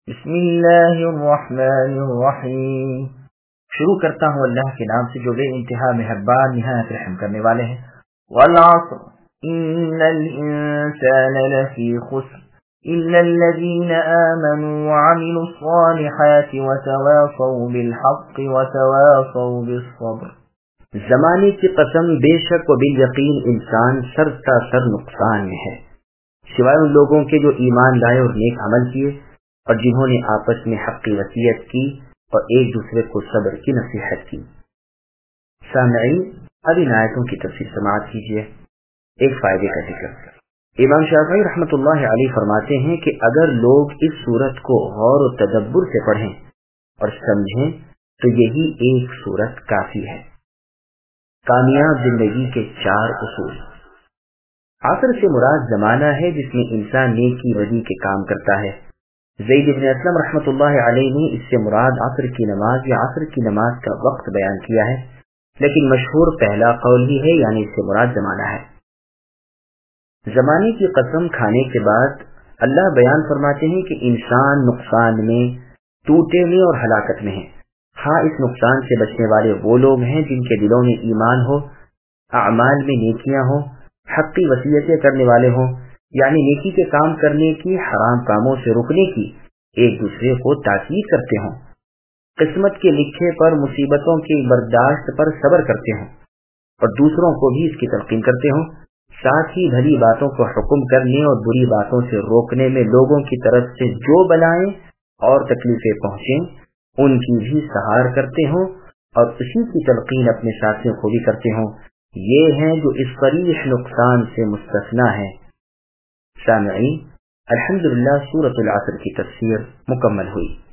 بسم اللہ الرحمن الرحیم۔ شروع کرتا ہوں اللہ کے نام سے جو بے انتہا مہربان نہایت رحم کرنے والے ہیں۔ والعصر ان الانسان لفی خسر الا الذین آمنوا وعملوا الصالحات وتواصوا بالحق وتواصوا بالصبر۔ زمانے کی قسم، بے شک و بالیقین انسان سر تا سر نقصان میں ہے، سوائے ان لوگوں کے جو ایمان لائے اور نیک عمل کیے اور جنہوں نے آپس میں حق کی وصیت کی اور ایک دوسرے کو صبر کی نصیحت کی۔ سامعین، اب ان آیتوں کی تفسیر سماعت کیجیے۔ ایک فائدے کا ذکر۔ امام شافعی رحمۃ اللہ علیہ فرماتے ہیں کہ اگر لوگ اس سورت کو غور و تدبر سے پڑھیں اور سمجھیں تو یہی ایک سورت کافی ہے۔ کامیاب زندگی کے 4 اصول۔ عصر سے مراد زمانہ ہے جس میں انسان نیکی بدی کے کام کرتا ہے۔ زید بن اسلم رحمۃ اللہ علیہ نے اس سے مراد عصر کی نماز یا عصر کی نماز کا وقت بیان کیا ہے، لیکن مشہور پہلا قول ہی ہے، یعنی اس سے مراد زمانہ ہے۔ زمانے کی قسم کھانے کے بعد اللہ بیان فرماتے ہیں کہ انسان نقصان میں، ٹوٹے میں اور ہلاکت میں ہے۔ ہاں، اس نقصان سے بچنے والے وہ لوگ ہیں جن کے دلوں میں ایمان ہو، اعمال میں نیکیاں ہوں، حق کی وصیتیں کرنے والے ہوں، یعنی نیکی کے کام کرنے کی، حرام کاموں سے رکنے کی، ایک دوسرے کو تاکید کرتے ہوں، قسمت کے لکھے پر مصیبتوں کی برداشت پر صبر کرتے ہوں اور دوسروں کو بھی اس کی تلقین کرتے ہوں، ساتھ ہی بھلی باتوں کو حکم کرنے اور بری باتوں سے روکنے میں لوگوں کی طرف سے جو بلائیں اور تکلیفیں پہنچیں ان کی بھی سہار کرتے ہوں اور اسی کی تلقین اپنے ساتھیوں کو بھی کرتے ہوں، یہ ہیں جو اس صریح نقصان سے مستثنی ہیں۔ سامعین، الحمدللہ سورۃ العصر کی تفسیر مکمل ہوئی۔